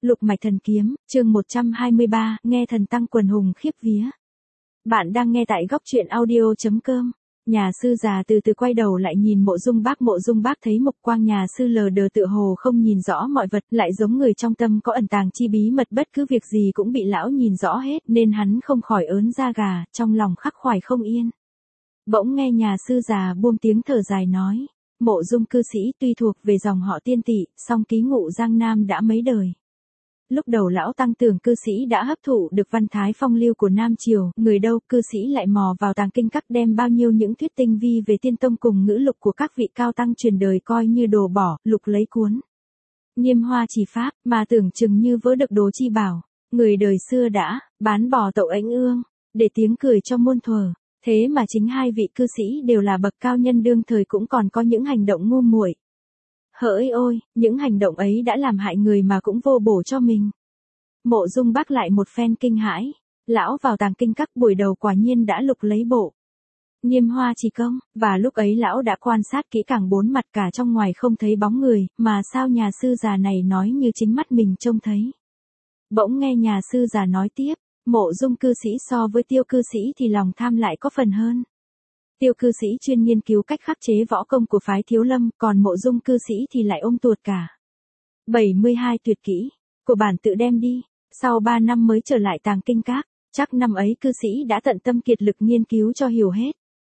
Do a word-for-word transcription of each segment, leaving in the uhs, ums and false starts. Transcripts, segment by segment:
Lục mạch thần kiếm, chương một trăm hai mươi ba, nghe thần tăng quần hùng khiếp vía. Bạn đang nghe tại góc truyện audio.com. Nhà sư già từ từ quay đầu lại nhìn Mộ Dung Bác. Mộ Dung Bác thấy mục quang nhà sư lờ đờ tựa hồ không nhìn rõ mọi vật, lại giống người trong tâm có ẩn tàng chi bí mật, bất cứ việc gì cũng bị lão nhìn rõ hết, nên hắn không khỏi ớn da gà, trong lòng khắc khoải không yên. Bỗng nghe nhà sư già buông tiếng thở dài nói, Mộ Dung cư sĩ tuy thuộc về dòng họ Tiên Tỵ, song ký ngụ Giang Nam đã mấy đời. Lúc đầu lão tăng tưởng cư sĩ đã hấp thụ được văn thái phong lưu của Nam Triều, người đâu cư sĩ lại mò vào tàng kinh các đem bao nhiêu những thuyết tinh vi về tiên tông cùng ngữ lục của các vị cao tăng truyền đời coi như đồ bỏ, lục lấy cuốn. Nghiêm hoa chỉ pháp, mà tưởng chừng như vỡ được đồ chi bảo, người đời xưa đã, bán bò tậu ánh ương, để tiếng cười cho muôn thuở. Thế mà chính hai vị cư sĩ đều là bậc cao nhân đương thời cũng còn có những hành động ngu muội. Hỡi ôi, những hành động ấy đã làm hại người mà cũng vô bổ cho mình. Mộ Dung Bác lại một phen kinh hãi, lão vào tàng kinh các buổi đầu quả nhiên đã lục lấy bộ Nghiêm hoa chỉ công, và lúc ấy lão đã quan sát kỹ càng bốn mặt cả trong ngoài không thấy bóng người, mà sao nhà sư già này nói như chính mắt mình trông thấy. Bỗng nghe nhà sư già nói tiếp, Mộ Dung cư sĩ so với Tiêu cư sĩ thì lòng tham lại có phần hơn. Tiêu cư sĩ chuyên nghiên cứu cách khắc chế võ công của phái Thiếu Lâm, còn Mộ Dung cư sĩ thì lại ôm tuột cả bảy mươi hai tuyệt kỹ của bản tự đem đi, sau ba năm mới trở lại tàng kinh các, chắc năm ấy cư sĩ đã tận tâm kiệt lực nghiên cứu cho hiểu hết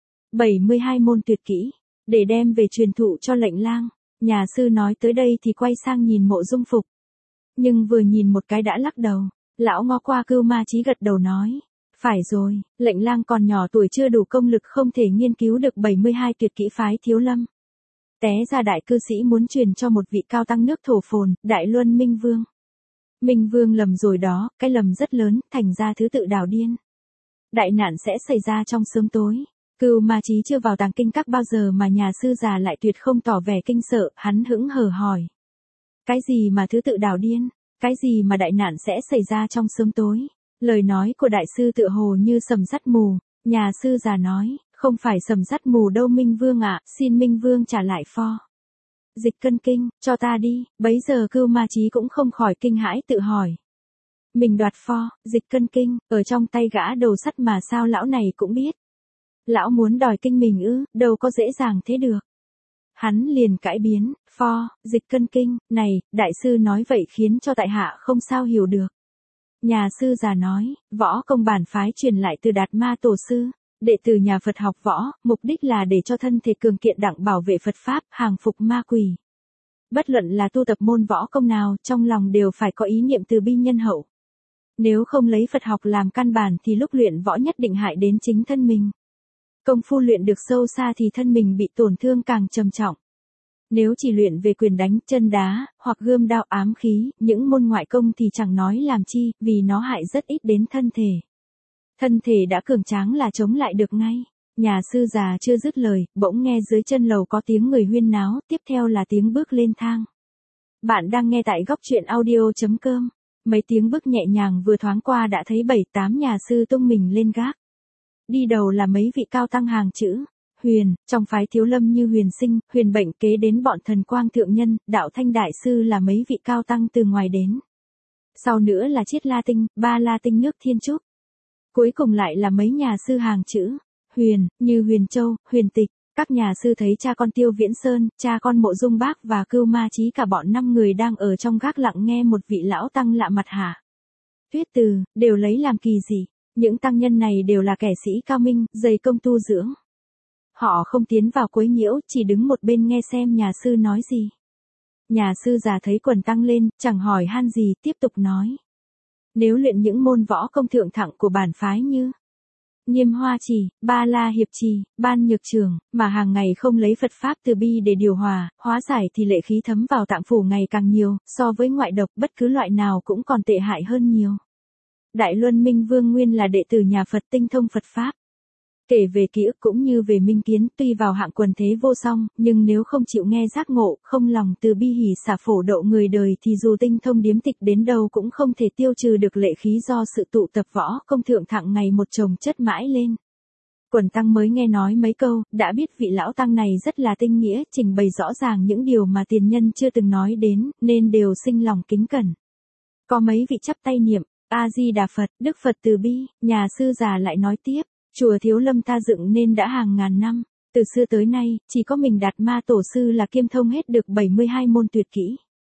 bảy mươi hai môn tuyệt kỹ, để đem về truyền thụ cho lệnh lang. Nhà sư nói tới đây thì quay sang nhìn Mộ Dung Phục, nhưng vừa nhìn một cái đã lắc đầu. Lão ngó qua Cưu Ma Chí gật đầu nói, phải rồi, lệnh lang còn nhỏ tuổi chưa đủ công lực không thể nghiên cứu được bảy mươi hai tuyệt kỹ phái Thiếu Lâm. Té ra đại cư sĩ muốn truyền cho một vị cao tăng nước Thổ Phồn, Đại Luân Minh Vương. Minh Vương lầm rồi đó, cái lầm rất lớn, thành ra thứ tự đảo điên. Đại nạn sẽ xảy ra trong sớm tối. Cưu Ma Chí chưa vào tàng kinh các bao giờ mà nhà sư già lại tuyệt không tỏ vẻ kinh sợ, hắn hững hờ hỏi. Cái gì mà thứ tự đảo điên? Cái gì mà đại nạn sẽ xảy ra trong sớm tối? Lời nói của đại sư tựa hồ như sầm sắt mù. Nhà sư già nói, không phải sầm sắt mù đâu Minh Vương ạ, xin Minh Vương trả lại pho Dịch Cân Kinh, cho ta đi. Bấy giờ Cưu Ma Chí cũng không khỏi kinh hãi tự hỏi. Mình đoạt pho Dịch Cân Kinh, ở trong tay gã đầu sắt mà sao lão này cũng biết. Lão muốn đòi kinh mình ư, đâu có dễ dàng thế được. Hắn liền cãi biến, pho Dịch Cân Kinh, này, đại sư nói vậy khiến cho tại hạ không sao hiểu được. Nhà sư già nói, võ công bản phái truyền lại từ Đạt Ma tổ sư, đệ tử nhà Phật học võ, mục đích là để cho thân thể cường kiện đặng bảo vệ Phật Pháp, hàng phục ma quỷ. Bất luận là tu tập môn võ công nào, trong lòng đều phải có ý niệm từ bi nhân hậu. Nếu không lấy Phật học làm căn bản thì lúc luyện võ nhất định hại đến chính thân mình. Công phu luyện được sâu xa thì thân mình bị tổn thương càng trầm trọng. Nếu chỉ luyện về quyền đánh, chân đá, hoặc gươm đao ám khí, những môn ngoại công thì chẳng nói làm chi, vì nó hại rất ít đến thân thể. Thân thể đã cường tráng là chống lại được ngay. Nhà sư già chưa dứt lời, bỗng nghe dưới chân lầu có tiếng người huyên náo, tiếp theo là tiếng bước lên thang. Bạn đang nghe tại góc truyện audio.com. Mấy tiếng bước nhẹ nhàng vừa thoáng qua đã thấy bảy tám nhà sư tung mình lên gác. Đi đầu là mấy vị cao tăng hàng chữ Huyền, trong phái Thiếu Lâm như Huyền Sinh, Huyền Bệnh, kế đến bọn Thần Quang thượng nhân, Đạo Thanh đại sư là mấy vị cao tăng từ ngoài đến. Sau nữa là Chiết La Tinh, Ba La Tinh nước Thiên Trúc. Cuối cùng lại là mấy nhà sư hàng chữ Huyền, như Huyền Châu, Huyền Tịch. Các nhà sư thấy cha con Tiêu Viễn Sơn, cha con Mộ Dung Bác và Cưu Ma Chí cả bọn năm người đang ở trong gác lặng nghe một vị lão tăng lạ mặt hả Tuyết từ, đều lấy làm kỳ dị. Những tăng nhân này đều là kẻ sĩ cao minh, dày công tu dưỡng. Họ không tiến vào quấy nhiễu, chỉ đứng một bên nghe xem nhà sư nói gì. Nhà sư già thấy quần tăng lên, chẳng hỏi han gì, tiếp tục nói. Nếu luyện những môn võ công thượng thặng của bản phái như Nghiêm Hoa Trì, Ba La Hiệp Trì, Ban Nhược Trường, mà hàng ngày không lấy Phật Pháp từ bi để điều hòa, hóa giải thì lệ khí thấm vào tạng phủ ngày càng nhiều, so với ngoại độc bất cứ loại nào cũng còn tệ hại hơn nhiều. Đại Luân Minh Vương nguyên là đệ tử nhà Phật tinh thông Phật Pháp. Kể về ký ức cũng như về minh kiến, tuy vào hạng quần thế vô song, nhưng nếu không chịu nghe giác ngộ, không lòng từ bi hỷ xả phổ độ người đời thì dù tinh thông điếm tịch đến đâu cũng không thể tiêu trừ được lệ khí do sự tụ tập võ công thượng thặng ngày một chồng chất mãi lên. Quần tăng mới nghe nói mấy câu, đã biết vị lão tăng này rất là tinh nghĩa, trình bày rõ ràng những điều mà tiền nhân chưa từng nói đến, nên đều sinh lòng kính cẩn. Có mấy vị chắp tay niệm, A-di-đà Phật, Đức Phật từ bi, nhà sư già lại nói tiếp, chùa Thiếu Lâm ta dựng nên đã hàng ngàn năm, từ xưa tới nay, chỉ có mình Đạt Ma Tổ Sư là kiêm thông hết được bảy mươi hai môn tuyệt kỹ.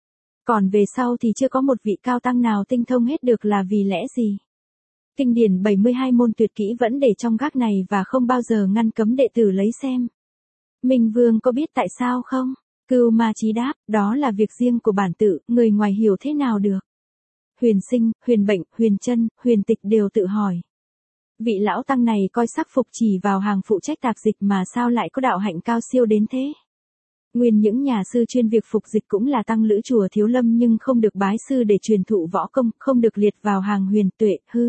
Còn về sau thì chưa có một vị cao tăng nào tinh thông hết được là vì lẽ gì? Kinh điển bảy mươi hai môn tuyệt kỹ vẫn để trong gác này và không bao giờ ngăn cấm đệ tử lấy xem. Minh Vương có biết tại sao không? Cưu Ma Chí đáp, đó là việc riêng của bản tự, người ngoài hiểu thế nào được? Huyền Sinh, Huyền Bệnh, Huyền Trân, Huyền Tịch đều tự hỏi. Vị lão tăng này coi sắc phục chỉ vào hàng phụ trách tạp dịch mà sao lại có đạo hạnh cao siêu đến thế? Nguyên những nhà sư chuyên việc phục dịch cũng là tăng lữ chùa Thiếu Lâm nhưng không được bái sư để truyền thụ võ công, không được liệt vào hàng huyền tuệ, hư.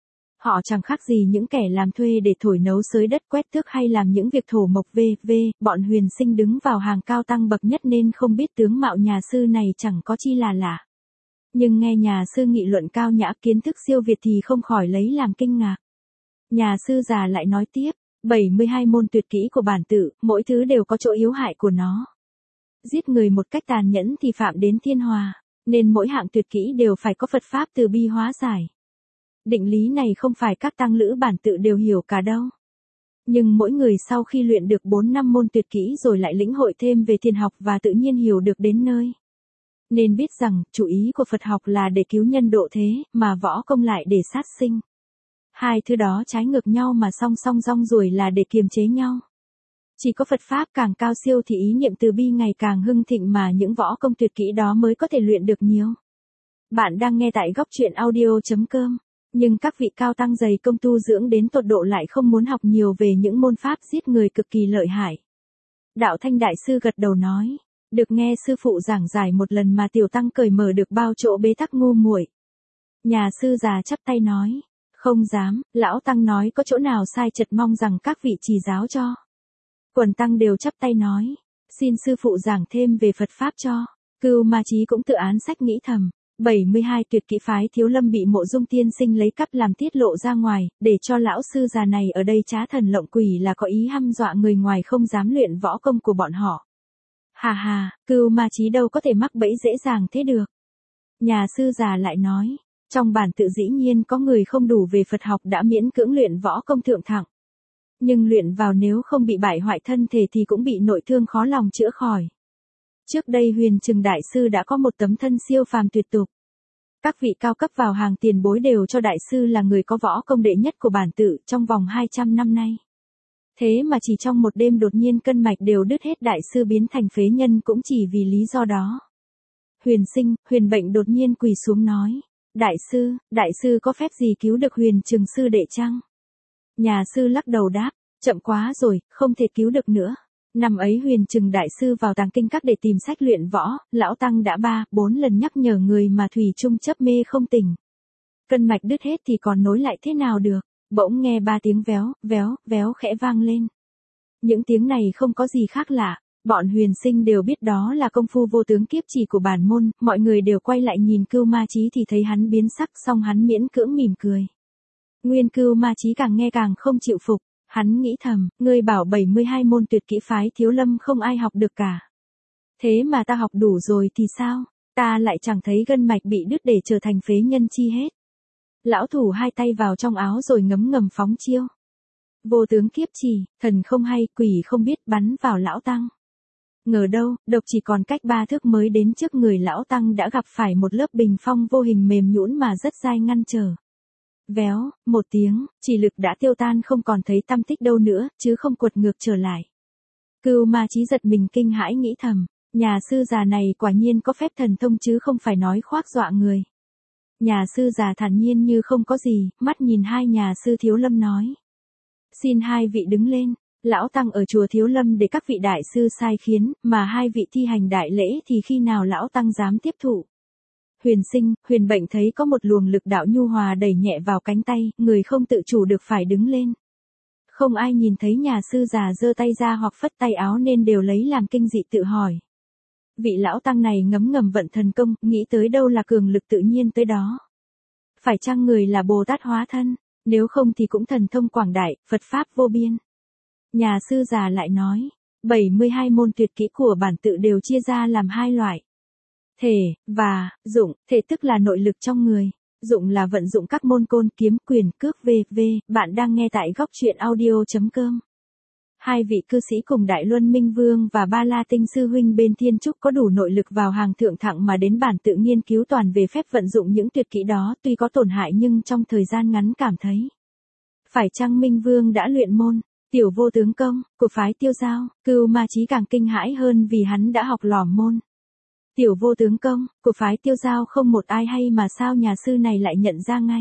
Họ chẳng khác gì những kẻ làm thuê để thổi nấu xới đất quét tước hay làm những việc thổ mộc v v bọn Huyền Sinh đứng vào hàng cao tăng bậc nhất nên không biết tướng mạo nhà sư này chẳng có chi là lạ. Nhưng nghe nhà sư nghị luận cao nhã kiến thức siêu việt thì không khỏi lấy làm kinh ngạc. Nhà sư già lại nói tiếp, bảy mươi hai môn tuyệt kỹ của bản tự, mỗi thứ đều có chỗ yếu hại của nó. Giết người một cách tàn nhẫn thì phạm đến thiên hòa, nên mỗi hạng tuyệt kỹ đều phải có Phật Pháp từ bi hóa giải. Định lý này không phải các tăng lữ bản tự đều hiểu cả đâu. Nhưng mỗi người sau khi luyện được bốn năm môn tuyệt kỹ rồi lại lĩnh hội thêm về thiền học và tự nhiên hiểu được đến nơi. Nên biết rằng, chủ ý của Phật học là để cứu nhân độ thế, mà võ công lại để sát sinh. Hai thứ đó trái ngược nhau mà song song rong ruổi là để kiềm chế nhau. Chỉ có Phật Pháp càng cao siêu thì ý niệm từ bi ngày càng hưng thịnh mà những võ công tuyệt kỹ đó mới có thể luyện được nhiều. Bạn đang nghe tại góc truyện audio chấm com. Nhưng các vị cao tăng dày công tu dưỡng đến tột độ lại không muốn học nhiều về những môn pháp giết người cực kỳ lợi hại. Đạo Thanh Đại Sư gật đầu nói, được nghe sư phụ giảng giải một lần mà tiểu tăng cởi mở được bao chỗ bế tắc ngu muội. Nhà sư già chắp tay nói, không dám, lão tăng nói có chỗ nào sai chật mong rằng các vị chỉ giáo cho. Quần tăng đều chắp tay nói, xin sư phụ giảng thêm về Phật Pháp cho. Cưu Ma Chí cũng tự án sách nghĩ thầm. bảy mươi hai tuyệt kỹ phái Thiếu Lâm bị Mộ Dung tiên sinh lấy cắp làm tiết lộ ra ngoài, để cho lão sư già này ở đây trá thần lộng quỷ là có ý hăm dọa người ngoài không dám luyện võ công của bọn họ. Hà hà, Cưu Ma Chí đâu có thể mắc bẫy dễ dàng thế được. Nhà sư già lại nói, trong bản tự dĩ nhiên có người không đủ về Phật học đã miễn cưỡng luyện võ công thượng thặng. Nhưng luyện vào nếu không bị bại hoại thân thể thì cũng bị nội thương khó lòng chữa khỏi. Trước đây Huyền Trừng Đại Sư đã có một tấm thân siêu phàm tuyệt tục. Các vị cao cấp vào hàng tiền bối đều cho Đại Sư là người có võ công đệ nhất của bản tự trong vòng hai trăm năm nay. Thế mà chỉ trong một đêm đột nhiên cân mạch đều đứt hết Đại Sư biến thành phế nhân cũng chỉ vì lý do đó. Huyền Sinh, Huyền Bệnh đột nhiên quỳ xuống nói, Đại Sư, Đại Sư có phép gì cứu được Huyền Trừng Sư đệ chăng? Nhà sư lắc đầu đáp, chậm quá rồi, không thể cứu được nữa. Năm ấy Huyền Trừng Đại Sư vào tàng kinh các để tìm sách luyện võ, lão tăng đã ba, bốn lần nhắc nhở người mà thủy chung chấp mê không tỉnh. Cân mạch đứt hết thì còn nối lại thế nào được, bỗng nghe ba tiếng véo, véo, véo khẽ vang lên. Những tiếng này không có gì khác lạ, bọn Huyền Sinh đều biết đó là công phu vô tướng kiếp chỉ của bản môn, mọi người đều quay lại nhìn Cưu Ma Chí thì thấy hắn biến sắc xong hắn miễn cưỡng mỉm cười. Nguyên Cưu Ma Chí càng nghe càng không chịu phục. Hắn nghĩ thầm, ngươi bảo bảy mươi hai môn tuyệt kỹ phái Thiếu Lâm không ai học được cả. Thế mà ta học đủ rồi thì sao? Ta lại chẳng thấy gân mạch bị đứt để trở thành phế nhân chi hết. Lão thủ hai tay vào trong áo rồi ngấm ngầm phóng chiêu. Vô tướng kiếp chỉ, thần không hay, quỷ không biết bắn vào lão tăng. Ngờ đâu, độc chỉ còn cách ba thước mới đến trước người lão tăng đã gặp phải một lớp bình phong vô hình mềm nhũn mà rất dai ngăn trở. Véo, một tiếng, chỉ lực đã tiêu tan không còn thấy tăm tích đâu nữa, chứ không quật ngược trở lại. Cưu Ma Chí giật mình kinh hãi nghĩ thầm, nhà sư già này quả nhiên có phép thần thông chứ không phải nói khoác dọa người. Nhà sư già thản nhiên như không có gì, mắt nhìn hai nhà sư Thiếu Lâm nói. Xin hai vị đứng lên, lão tăng ở chùa Thiếu Lâm để các vị đại sư sai khiến, mà hai vị thi hành đại lễ thì khi nào lão tăng dám tiếp thụ. Huyền Sinh, Huyền Bệnh thấy có một luồng lực đạo nhu hòa đẩy nhẹ vào cánh tay, người không tự chủ được phải đứng lên. Không ai nhìn thấy nhà sư già giơ tay ra hoặc phất tay áo nên đều lấy làm kinh dị tự hỏi. Vị lão tăng này ngấm ngầm vận thần công, nghĩ tới đâu là cường lực tự nhiên tới đó. Phải chăng người là Bồ Tát hóa thân, nếu không thì cũng thần thông quảng đại, Phật Pháp vô biên. Nhà sư già lại nói, bảy mươi hai môn tuyệt kỹ của bản tự đều chia ra làm hai loại. Thể, và, dụng, thể tức là nội lực trong người. Dụng là vận dụng các môn côn kiếm quyền cước vân vân. Bạn đang nghe tại góc truyện audio.com. Hai vị cư sĩ cùng Đại Luân Minh Vương và Ba La Tinh Sư Huynh bên Thiên Trúc có đủ nội lực vào hàng thượng thặng mà đến bản tự nghiên cứu toàn về phép vận dụng những tuyệt kỹ đó, tuy có tổn hại nhưng trong thời gian ngắn cảm thấy. Phải chăng Minh Vương đã luyện môn Tiểu Vô Tướng Công của phái Tiêu Giao? Cưu Ma Chí càng kinh hãi hơn vì hắn đã học lỏm môn Tiểu Vô Tướng Công của phái Tiêu Giao không một ai hay mà sao nhà sư này lại nhận ra ngay.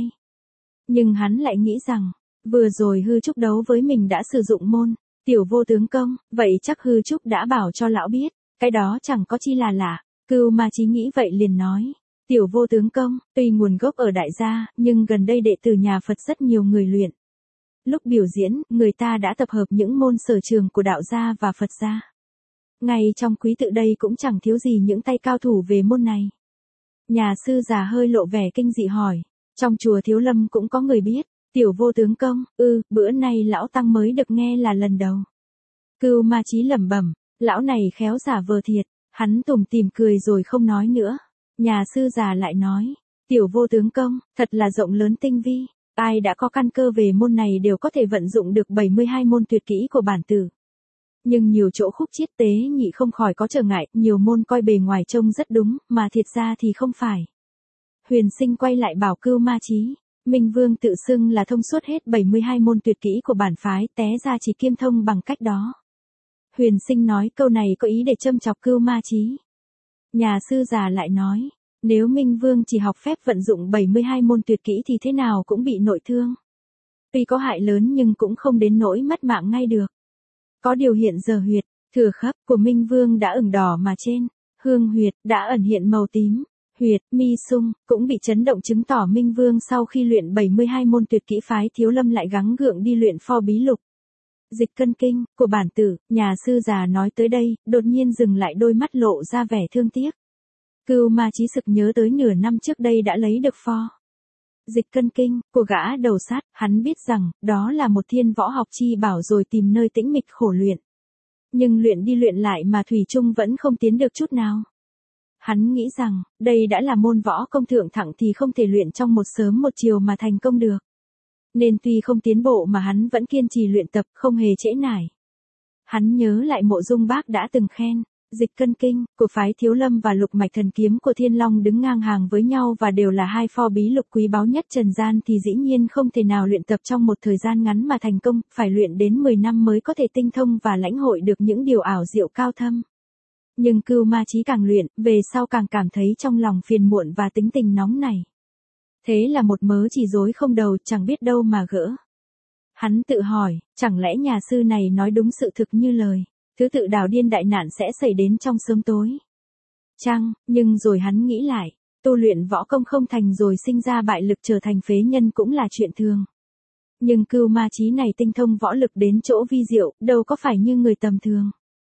Nhưng hắn lại nghĩ rằng, vừa rồi Hư Trúc đấu với mình đã sử dụng môn Tiểu Vô Tướng Công, vậy chắc Hư Trúc đã bảo cho lão biết, cái đó chẳng có chi là lạ. Cưu Ma Chí nghĩ vậy liền nói, Tiểu Vô Tướng Công, tuy nguồn gốc ở Đại gia, nhưng gần đây đệ tử nhà Phật rất nhiều người luyện. Lúc biểu diễn, người ta đã tập hợp những môn sở trường của đạo gia và Phật gia. Ngay trong quý tự đây cũng chẳng thiếu gì những tay cao thủ về môn này. Nhà sư già hơi lộ vẻ kinh dị hỏi, trong chùa Thiếu Lâm cũng có người biết Tiểu Vô Tướng Công? Ừ, bữa nay lão tăng mới được nghe là lần đầu. Cưu Ma Chí lẩm bẩm, lão này khéo giả vờ thiệt. Hắn tủm tỉm cười rồi không nói nữa. Nhà sư già lại nói, Tiểu Vô Tướng Công, thật là rộng lớn tinh vi. Ai đã có căn cơ về môn này đều có thể vận dụng được bảy mươi hai môn tuyệt kỹ của bản tử. Nhưng nhiều chỗ khúc chiết tế nhị không khỏi có trở ngại, nhiều môn coi bề ngoài trông rất đúng, mà thiệt ra thì không phải. Huyền Sinh quay lại bảo Cưu Ma Chí, Minh Vương tự xưng là thông suốt hết bảy mươi hai môn tuyệt kỹ của bản phái, té ra chỉ kiêm thông bằng cách đó. Huyền Sinh nói câu này có ý để châm chọc Cưu Ma Chí. Nhà sư già lại nói, nếu Minh Vương chỉ học phép vận dụng bảy mươi hai môn tuyệt kỹ thì thế nào cũng bị nội thương. Tuy có hại lớn nhưng cũng không đến nỗi mất mạng ngay được. Có điều hiện giờ huyệt, thừa khắp của Minh Vương đã ửng đỏ mà trên, hương huyệt đã ẩn hiện màu tím. Huyệt, mi sung, cũng bị chấn động chứng tỏ Minh Vương sau khi luyện bảy mươi hai môn tuyệt kỹ phái Thiếu Lâm lại gắng gượng đi luyện pho bí lục. Dịch cân kinh, của bản tử, nhà sư già nói tới đây, đột nhiên dừng lại đôi mắt lộ ra vẻ thương tiếc. Cưu Ma Chí sực nhớ tới nửa năm trước đây đã lấy được pho dịch cân kinh, của gã đầu sát, hắn biết rằng, đó là một thiên võ học chi bảo rồi tìm nơi tĩnh mịch khổ luyện. Nhưng luyện đi luyện lại mà Thủy Chung vẫn không tiến được chút nào. Hắn nghĩ rằng, đây đã là môn võ công thượng thặng thì không thể luyện trong một sớm một chiều mà thành công được. Nên tuy không tiến bộ mà hắn vẫn kiên trì luyện tập, không hề trễ nải. Hắn nhớ lại Mộ Dung Bác đã từng khen, dịch cân kinh, của phái Thiếu Lâm và lục mạch thần kiếm của Thiên Long đứng ngang hàng với nhau và đều là hai pho bí lục quý báu nhất trần gian thì dĩ nhiên không thể nào luyện tập trong một thời gian ngắn mà thành công, phải luyện đến mười năm mới có thể tinh thông và lãnh hội được những điều ảo diệu cao thâm. Nhưng Cưu Ma Chí càng luyện, về sau càng cảm thấy trong lòng phiền muộn và tính tình nóng này. Thế là một mớ chỉ rối không đầu, chẳng biết đâu mà gỡ. Hắn tự hỏi, chẳng lẽ nhà sư này nói đúng sự thực như lời, thứ tự đào điên đại nạn sẽ xảy đến trong sớm tối. Chăng, nhưng rồi hắn nghĩ lại, tu luyện võ công không thành rồi sinh ra bại lực trở thành phế nhân cũng là chuyện thường. Nhưng Cưu Ma Chí này tinh thông võ lực đến chỗ vi diệu, đâu có phải như người tầm thường.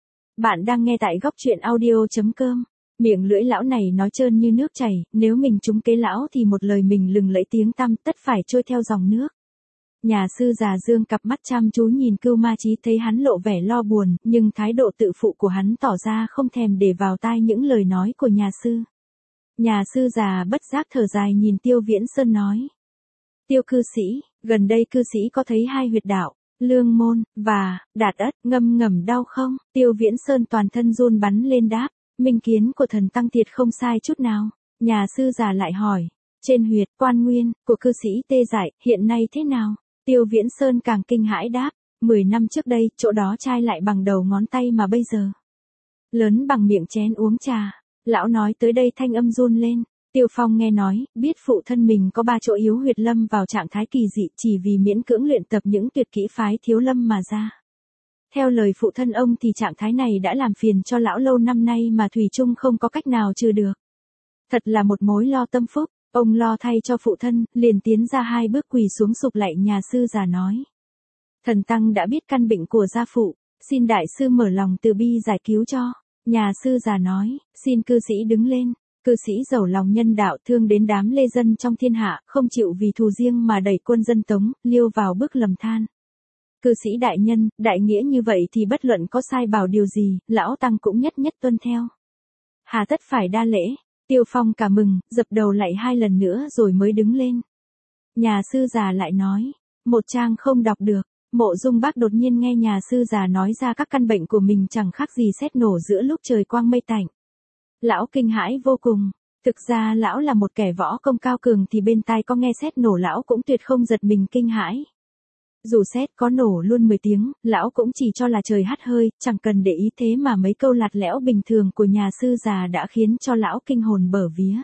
Bạn đang nghe tại góc truyện audio.com. Miệng lưỡi lão này nói trơn như nước chảy, nếu mình trúng kế lão thì một lời mình lừng lẫy tiếng tăm tất phải trôi theo dòng nước. Nhà sư già dương cặp mắt chăm chú nhìn Cưu Ma Chí thấy hắn lộ vẻ lo buồn, nhưng thái độ tự phụ của hắn tỏ ra không thèm để vào tai những lời nói của nhà sư. Nhà sư già bất giác thở dài nhìn Tiêu Viễn Sơn nói. Tiêu cư sĩ, gần đây cư sĩ có thấy hai huyệt đạo, Lương Môn, và, Đạt Ất, ngâm ngầm đau không? Tiêu Viễn Sơn toàn thân run bắn lên đáp, minh kiến của thần tăng thiệt không sai chút nào. Nhà sư già lại hỏi, trên huyệt, Quan Nguyên, của cư sĩ tê dại, hiện nay thế nào? Tiêu Viễn Sơn càng kinh hãi đáp, mười năm trước đây, chỗ đó chai lại bằng đầu ngón tay mà bây giờ. Lớn bằng miệng chén uống trà. Lão nói tới đây thanh âm run lên. Tiêu Phong nghe nói, biết phụ thân mình có ba chỗ yếu huyệt lâm vào trạng thái kỳ dị chỉ vì miễn cưỡng luyện tập những tuyệt kỹ phái Thiếu Lâm mà ra. Theo lời phụ thân ông thì trạng thái này đã làm phiền cho lão lâu năm nay mà Thủy Chung không có cách nào trừ được. Thật là một mối lo tâm phúc, ông lo thay cho phụ thân, liền tiến ra hai bước quỳ xuống sụp lạy nhà sư già nói. Thần tăng đã biết căn bệnh của gia phụ, xin đại sư mở lòng từ bi giải cứu cho. Nhà sư già nói, xin cư sĩ đứng lên. Cư sĩ giàu lòng nhân đạo thương đến đám lê dân trong thiên hạ, không chịu vì thù riêng mà đẩy quân dân Tống, liêu vào bước lầm than. Cư sĩ đại nhân, đại nghĩa như vậy thì bất luận có sai bảo điều gì, lão tăng cũng nhất nhất tuân theo. Hà tất phải đa lễ, Tiêu Phong cả mừng, dập đầu lại hai lần nữa rồi mới đứng lên. Nhà sư già lại nói, một trang không đọc được. Mộ Dung Bác đột nhiên nghe nhà sư già nói ra các căn bệnh của mình chẳng khác gì sét nổ giữa lúc trời quang mây tạnh. Lão kinh hãi vô cùng. Thực ra lão là một kẻ võ công cao cường thì bên tai có nghe sét nổ lão cũng tuyệt không giật mình kinh hãi. Dù sét có nổ luôn mười tiếng, lão cũng chỉ cho là trời hắt hơi, chẳng cần để ý thế mà mấy câu lạt lẽo bình thường của nhà sư già đã khiến cho lão kinh hồn bở vía.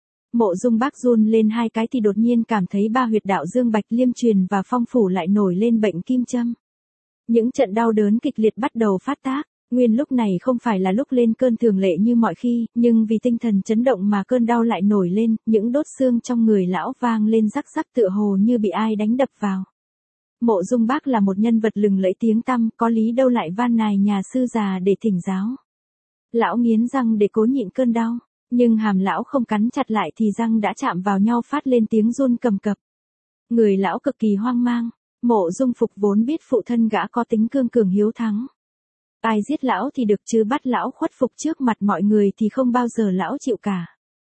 Mộ Dung Bác run lên hai cái thì đột nhiên cảm thấy ba huyệt đạo dương bạch liêm truyền và phong phủ lại nổi lên bệnh kim châm. Những trận đau đớn kịch liệt bắt đầu phát tác. Nguyên lúc này không phải là lúc lên cơn thường lệ như mọi khi, nhưng vì tinh thần chấn động mà cơn đau lại nổi lên, những đốt xương trong người lão vang lên rắc rắc tựa hồ như bị ai đánh đập vào. Mộ Dung Bác là một nhân vật lừng lẫy tiếng tăm, có lý đâu lại van nài nhà sư già để thỉnh giáo. Lão nghiến răng để cố nhịn cơn đau, nhưng hàm lão không cắn chặt lại thì răng đã chạm vào nhau phát lên tiếng run cầm cập. Người lão cực kỳ hoang mang, Mộ Dung Phục vốn biết phụ thân gã có tính cương cường hiếu thắng. Ai giết lão thì được chứ bắt lão khuất phục trước mặt mọi người thì không bao giờ lão chịu cả.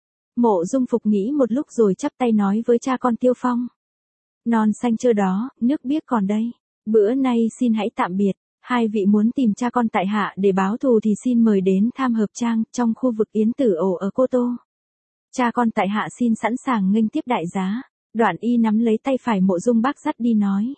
Mộ Dung Phục nghĩ một lúc rồi chắp tay nói với cha con Tiêu Phong. Non xanh trơ đó, nước biếc còn đây. Bữa nay xin hãy tạm biệt. Hai vị muốn tìm cha con tại hạ để báo thù thì xin mời đến Tham Hợp Trang trong khu vực Yến Tử Ổ ở Cô Tô. Cha con tại hạ xin sẵn sàng nghênh tiếp đại giá. Đoạn y nắm lấy tay phải Mộ Dung Bác dắt đi nói.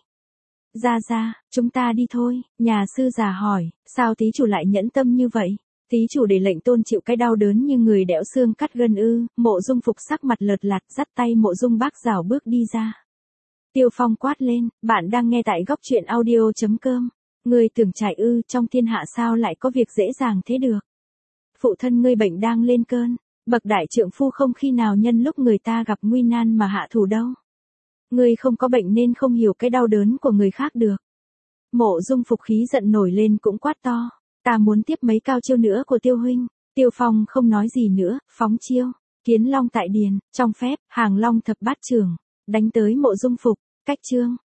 Ra ra, chúng ta đi thôi. Nhà sư già hỏi, sao thí chủ lại nhẫn tâm như vậy? Thí chủ để lệnh tôn chịu cái đau đớn như người đẽo xương cắt gân ư? Mộ Dung Phục sắc mặt lợt lạt dắt tay Mộ Dung Bác rảo bước đi ra. Tiêu Phong quát lên, bạn đang nghe tại góc truyện audio chấm com. Ngươi tưởng chạy ư, trong thiên hạ sao lại có việc dễ dàng thế được? Phụ thân ngươi bệnh đang lên cơn, bậc đại trượng phu không khi nào nhân lúc người ta gặp nguy nan mà hạ thủ đâu. Ngươi không có bệnh nên không hiểu cái đau đớn của người khác được. Mộ Dung Phục khí giận nổi lên cũng quát to, ta muốn tiếp mấy cao chiêu nữa của Tiêu huynh. Tiêu Phong không nói gì nữa, phóng chiêu, Kiến Long tại điền, trong phép, Hàng Long thập bát trưởng, đánh tới Mộ Dung Phục, cách chương.